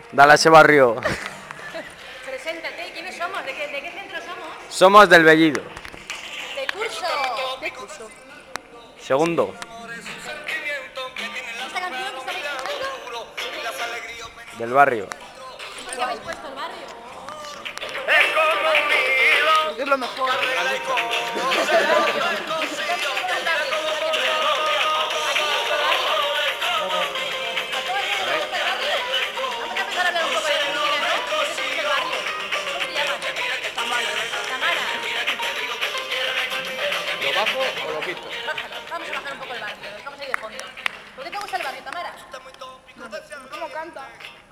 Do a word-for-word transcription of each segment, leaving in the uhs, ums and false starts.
Dale a ese barrio. Preséntate, ¿quiénes somos? ¿De qué, de qué centro somos? Somos del Bellido. ¿De curso? ¿De curso? Segundo. ¿Esta canción que estáis escuchando? Del barrio. ¿Por qué habéis puesto el barrio? Porque es lo mejor. ¿Lo bajo o lo quito? Bájalo, vamos a bajar un poco el barrio, vamos ahí de fondo. ¿Por qué te gusta el barrio, Tamara? ¿Cómo canta?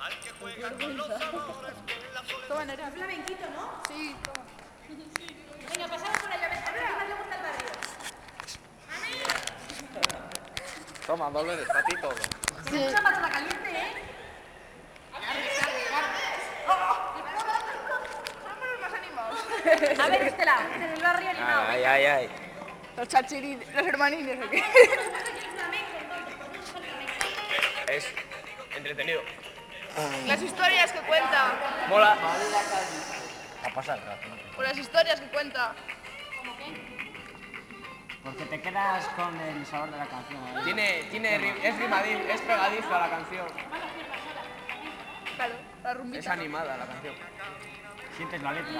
Toma, Nerea. Flamenquito, ¿no? Sí, toma. Venga, pasamos por allá, a ver, ¿a quién más le gusta el barrio? Toma, Dolores, para ti todo. Sí. Mucha patata caliente, ¿eh? Vámonos más animados. A ver, Estela, en el barrio animado. Ay, ay, ay. Los chachirines, los hermanines, ¿o qué? Es entretenido. Las historias que cuenta. Mola. A pasar rato. O las historias que cuenta. Porque te quedas con el sabor de la canción. ¿eh? Tiene, tiene, ri- es rimadiz, es pegadiza la canción. Claro, la rumbita. Es animada la canción. Sientes la letra.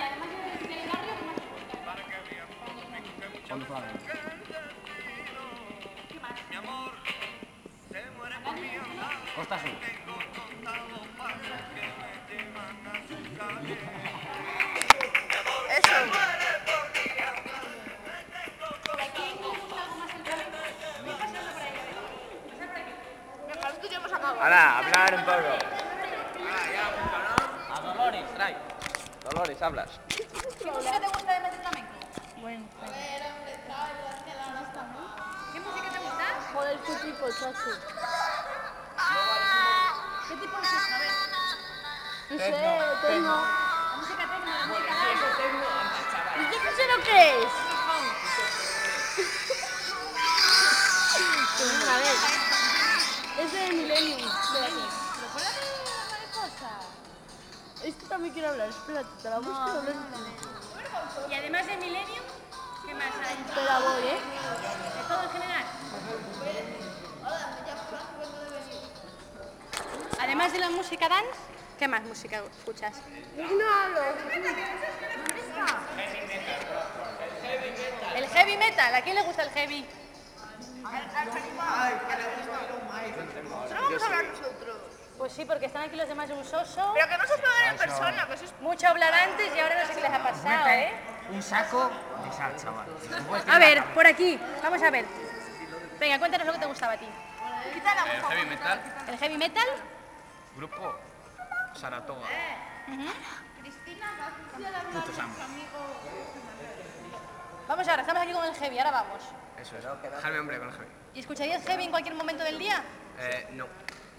Cuando suave. Costa Sur. Eso. Venga, nosotros ya hemos acabado. Ahora, hablar un poco. A Dolores, trae. Dolores, hablas. ¿Qué música te gusta además del flamenco? Bueno. ¿Qué música te gusta? Joder, qué tipo, chacho. ¿Qué tipo de música? A ver. No sé, tengo. La música tecno, la música dance. ¿Y yo qué sé lo que es? A ver. Es de Millennium. Espérate. ¿Recuerdas de la mariposa? Esto también quiero hablar. Espérate, te la busco y hablar. Y además de Millennium, ¿qué más hay? Espera, voy, ¿eh? ¿De todo en general? Además de la música dance, ¿qué más música escuchas? No hablo. El heavy metal, ¿a quién le gusta el heavy? Solo vamos a hablar nosotros. Pues sí, porque están aquí los demás de un soso. Pero que no se puede ver en persona, que eso es... Mucho hablar antes y ahora no sé qué les ha pasado, ¿eh? Un saco de sal, chaval. A ver, por aquí, vamos a ver. Venga, cuéntanos lo que te gustaba a ti. El heavy metal, ¿El heavy metal? grupo Saratoga. Putos amos. Vamos ahora, estamos aquí con el heavy, ahora vamos. Eso es. Dejarme hombre con el heavy. ¿Y escucharías heavy en cualquier momento del día? Eh, no.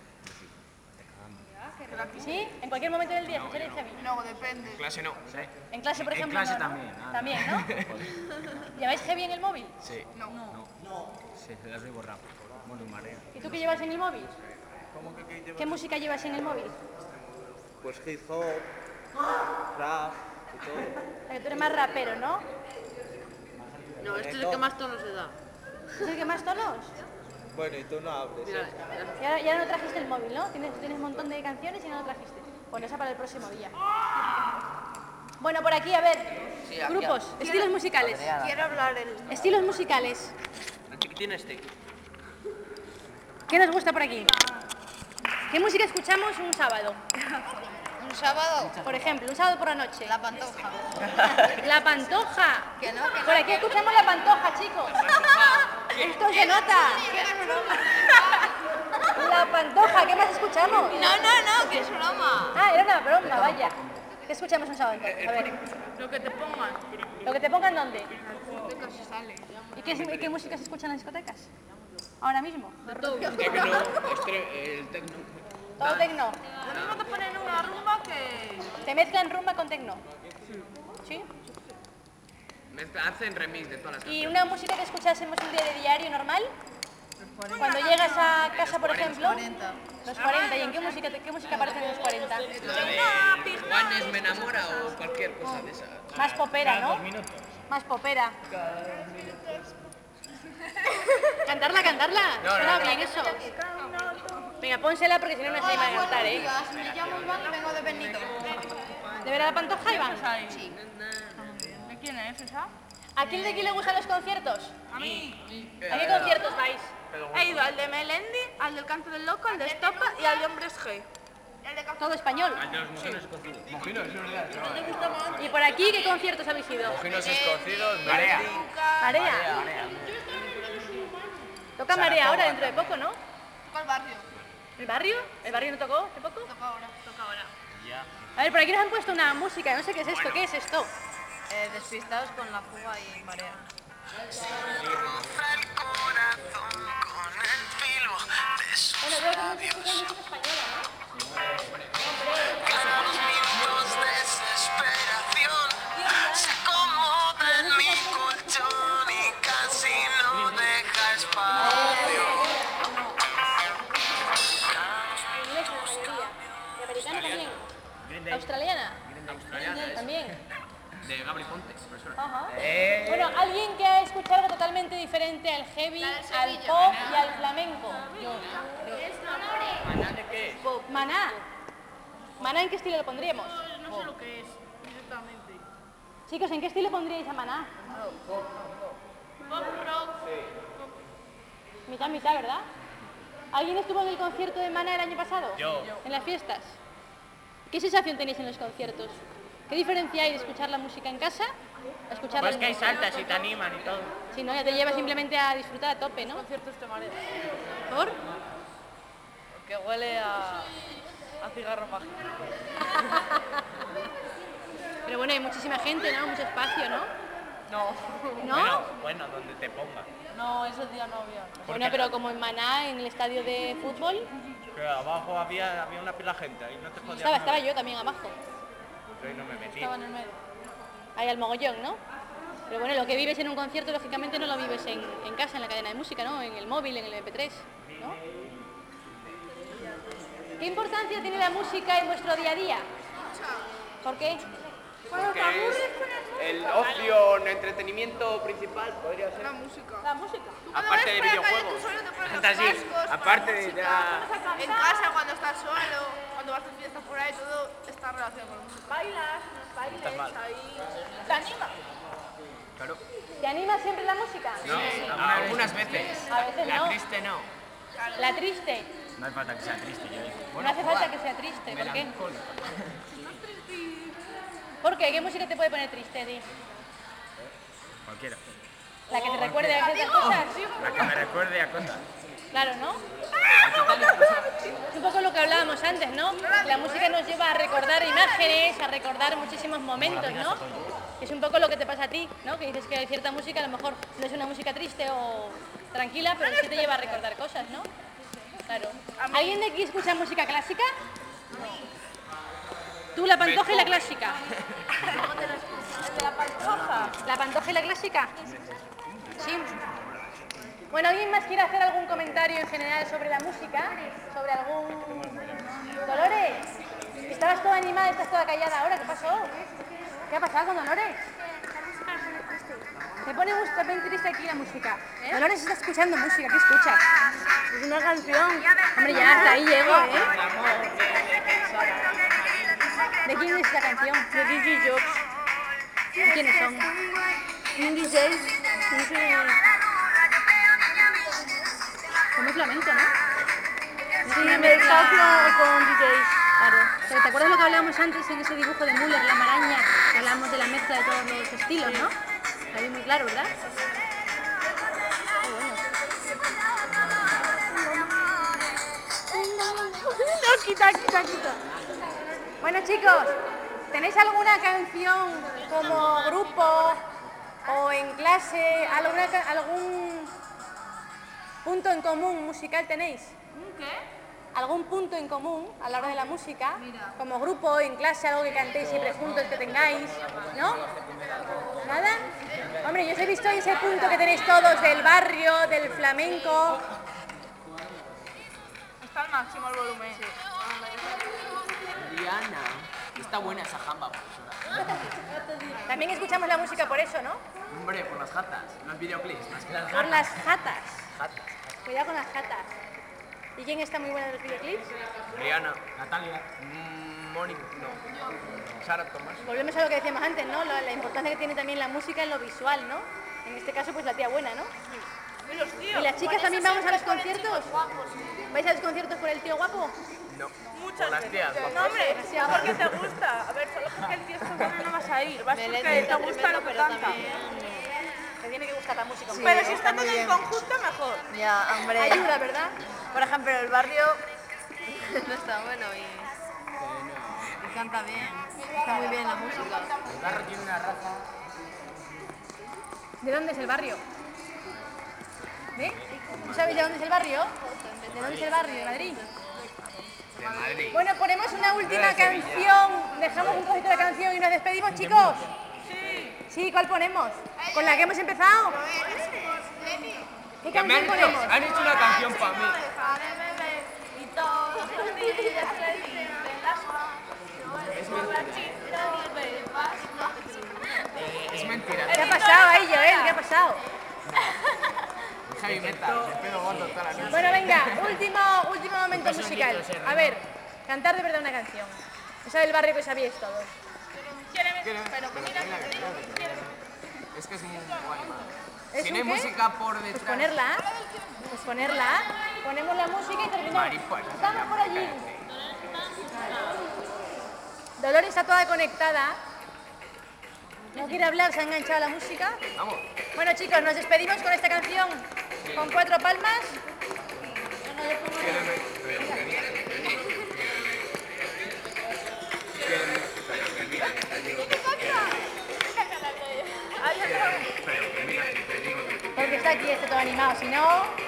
¿Sí? ¿En cualquier momento del día escucharías heavy? No, depende. Clase no. Sí. En clase, por En ejemplo, clase no, ¿no? también, ah, no. También, ¿no? ¿Lleváis heavy en el móvil? Sí. No. Sí, las doy borrado. Bueno, un mareo. ¿Y tú qué llevas en el móvil? ¿Qué música llevas en el móvil? Pues hip hop, rap y todo. Porque tú eres más rapero, ¿no? No, este es el que más tonos se da. ¿Es el que más tonos? Bueno, y tú no hables. Mira, ¿eh? Y ahora, y ahora no trajiste el móvil, ¿no? Tienes, tienes un montón de canciones y no lo trajiste. Bueno, esa para el próximo día. Bueno, por aquí, a ver. Grupos, estilos musicales. Quiero hablar el... Estilos musicales. El chiquitín este. ¿Qué nos gusta por aquí? ¿Qué música escuchamos un sábado? Un sábado, Por ejemplo, un sábado por la noche. la pantoja. La Pantoja. Que no, que no. Por aquí escuchamos La Pantoja, chicos. Esto se nota. La Pantoja, ¿qué más escuchamos? No, no, no, que es broma. Ah, era una broma, vaya. ¿Qué escuchamos un sábado entonces? A ver. Lo que te pongan. ¿Lo que te pongan dónde? De que se sale. ¿Y qué, y qué música se escucha en las discotecas? Ahora mismo. Tecno, extre- el tecno. Todo tecno. Lo mismo te ponen una rumba que... Te mezclan rumba con tecno. ¿Sí? Mezcla- Hacen remix de todas las ¿Y canciones. una música que escuchásemos un día de diario normal? Cuando llegas a casa, por ejemplo, los cuarenta. ¿Y en qué música, qué música aparece en los cuarenta? Juanes me enamora o cualquier cosa de esa. Más popera, ¿no? Más popera. Cantarla, cantarla. Suena bien eso. Venga, pónsela porque si no no se anima a cantar, ¿eh? Me llamo Iván y vengo de Benito. ¿De ver a la Pantoja, Iván? Sí. ¿De quién es esa? ¿A quién de aquí le gustan los conciertos? A mí. ¿A qué conciertos vais? He ido al de Melendi, al del Canto del Loco, al de Estopa y al de Hombres G. Todo español. De los mojinos escocidos. Mojinos, es verdad. ¿Y por aquí qué conciertos habéis ido? Mojinos escocidos, Marea. Melendi. Marea. Toca Marea ahora, dentro de poco, ¿no? ¿Cuál barrio? ¿El barrio? ¿El barrio no tocó hace poco? Toca ahora. Toca ahora. A ver, por aquí nos han puesto una música, no sé qué es esto. ¿Qué es esto? Eh, despistados con la fuga y marea. Bueno, creo que no es música española, ¿no? Inglesa la mayoría. ¿Y americana también? ¿Australiana? Australiana. También. De Gabri Ponte, profesora. Ajá. Eh. Bueno, alguien que ha escuchado algo totalmente diferente al heavy, al pop y al flamenco. ¿Maná de qué? Maná. ¿Maná en qué estilo lo pondríamos? No sé lo que es, directamente. Chicos, ¿en qué estilo pondríais a Maná? Pop rock. Mitad, mitad, ¿verdad? ¿Alguien estuvo en el concierto de Maná el año pasado? Yo. ¿En las fiestas? ¿Qué sensación tenéis en los conciertos? ¿Qué diferencia hay de escuchar la música en casa a escucharla Pues en que hay saltas y te animan y todo. Si no, ya te lleva simplemente a disfrutar a tope, ¿no? Conciertos te marean. ¿Por? Porque huele a, a cigarro mágico. Pero bueno, hay muchísima gente, ¿no? Mucho espacio, ¿no? No. ¿No? Bueno, bueno, donde te ponga. No, ese día no había. Bueno, pero como en Maná, en el estadio de fútbol, Que abajo había, había una pila de gente, ahí no te podías estaba, estaba mover. yo también abajo. Pero ahí no me metí. Estaba en el medio. Ahí al mogollón, ¿no? Pero bueno, lo que vives en un concierto, lógicamente, no lo vives en, en casa, en la cadena de música, ¿no? En el móvil, en el eme pe tres, ¿no? ¿Qué importancia tiene la música en vuestro día a día? ¿Por qué? Porque es el ocio, el entretenimiento principal, podría ser. La música. La música. Aparte de videojuegos. Así, Aparte de ya... En casa, cuando estás solo, cuando vas a fiestas por ahí, todo está relacionado con la música. Bailas, bailes, ahí... ¿Te anima? Claro. ¿Te anima siempre la música? No, algunas veces. A veces La no. triste no. La triste. No hace falta que sea triste, yo digo. No hace falta que sea triste. ¿Por qué? ¿Por qué? ¿Qué música te puede poner triste, Di? Cualquiera. La que te recuerde a ciertas cosas. La que me recuerde a cosas. Claro, ¿no? Es un poco lo que hablábamos antes, ¿no? La música nos lleva a recordar imágenes, a recordar muchísimos momentos, ¿no? Es un poco lo que te pasa a ti, ¿no? Que dices que hay cierta música, a lo mejor no es una música triste o tranquila, pero sí te lleva a recordar cosas, ¿no? Claro. ¿Alguien de aquí escucha música clásica? Tú, la Pantoja y la clásica. ¿La pantoja? ¿La Pantoja y la clásica? Sí. Bueno, ¿alguien más quiere hacer algún comentario en general sobre la música? ¿Sobre algún... Dolores? Estabas toda animada, estás toda callada ahora, ¿qué pasó? ¿Qué ha pasado con Dolores? Me pone también triste aquí la música. Dolores está escuchando música, ¿qué escuchas? Es una canción. Hombre, ya hasta ahí llego, ¿eh? ¿De quién es esta canción? De D J Jobs. ¿Y quiénes son? Un D J. No sé. Como flamenco, ¿no? Sí, me desafío con D Js. Claro. Pero ¿te acuerdas lo que hablábamos antes en ese dibujo de Müller, la maraña? Que hablamos de la mezcla de todos los estilos, ¿no? Está bien muy claro, ¿verdad? No, quita, quita, quita. Bueno, chicos, ¿tenéis alguna canción como grupo o en clase, alguna, ca- algún punto en común musical tenéis? ¿Qué? ¿Algún punto en común a la hora de la música? Como grupo, en clase, algo que cantéis siempre juntos, que tengáis, ¿no? ¿Nada? Hombre, yo os he visto ese punto que tenéis todos del barrio, del flamenco. al máximo el volumen. Diana. Está buena esa jamba, profesora. También escuchamos la música por eso, ¿no? Hombre, por las jatas, los videoclips, más que las Por las jatas. jatas. Cuidado con las jatas. ¿Y quién está muy buena en los videoclips? Rihanna. Natalia. Mm, Mónica. No. Sara Tomás. Volvemos a lo que decíamos antes, ¿no? La, la importancia que tiene también la música en lo visual, ¿no? En este caso, pues la tía buena, ¿no? Y los tíos. ¿Y las chicas también vamos a los conciertos? ¿Vais a los conciertos por el tío guapo? No. Muchas Las veces. tías, No, guapas. hombre, es porque te gusta. A ver, solo porque el tío está bueno no vas a ir. Vas porque te gusta lo que canta. Te tiene que gustar la música. un Pero poco. si están todo en conjunto, mejor. Ya, hombre. Ayuda, ¿verdad? Por ejemplo, el barrio no está bueno y, y canta bien. Está muy bien la música. El barrio tiene una raza. ¿De dónde es el barrio? ¿Eh? ¿No sabéis de dónde es el barrio? ¿De dónde es el barrio? ¿De Madrid? De Madrid. Bueno, ponemos una última canción. Dejamos un trocito de canción y nos despedimos, chicos. Sí. Sí, ¿cuál ponemos? ¿Con la que hemos empezado? ¿Qué Que me han canción hecho, ponemos? han hecho una canción para mí. Y todos los días le dicen Es mentira. ¿Qué ha pasado ahí, Joel? ¿Qué ha pasado? Heavy metal. Me pedo gordo toda la noche. Bueno, venga, último, último momento musical. A ver, cantar de verdad una canción. Esa del barrio que sabíais todos. Es que es muy guay, man. ¿Es Si un no hay qué? música por Pues detrás. ponerla. Pues ponerla. Ponemos la música y terminamos. Mariposa. Estamos por allí. Dolores está toda conectada. No quiere hablar, se ha enganchado a la música. Vamos. Bueno, chicos, nos despedimos con esta canción. Con cuatro palmas. Porque está aquí este todo animado, si no...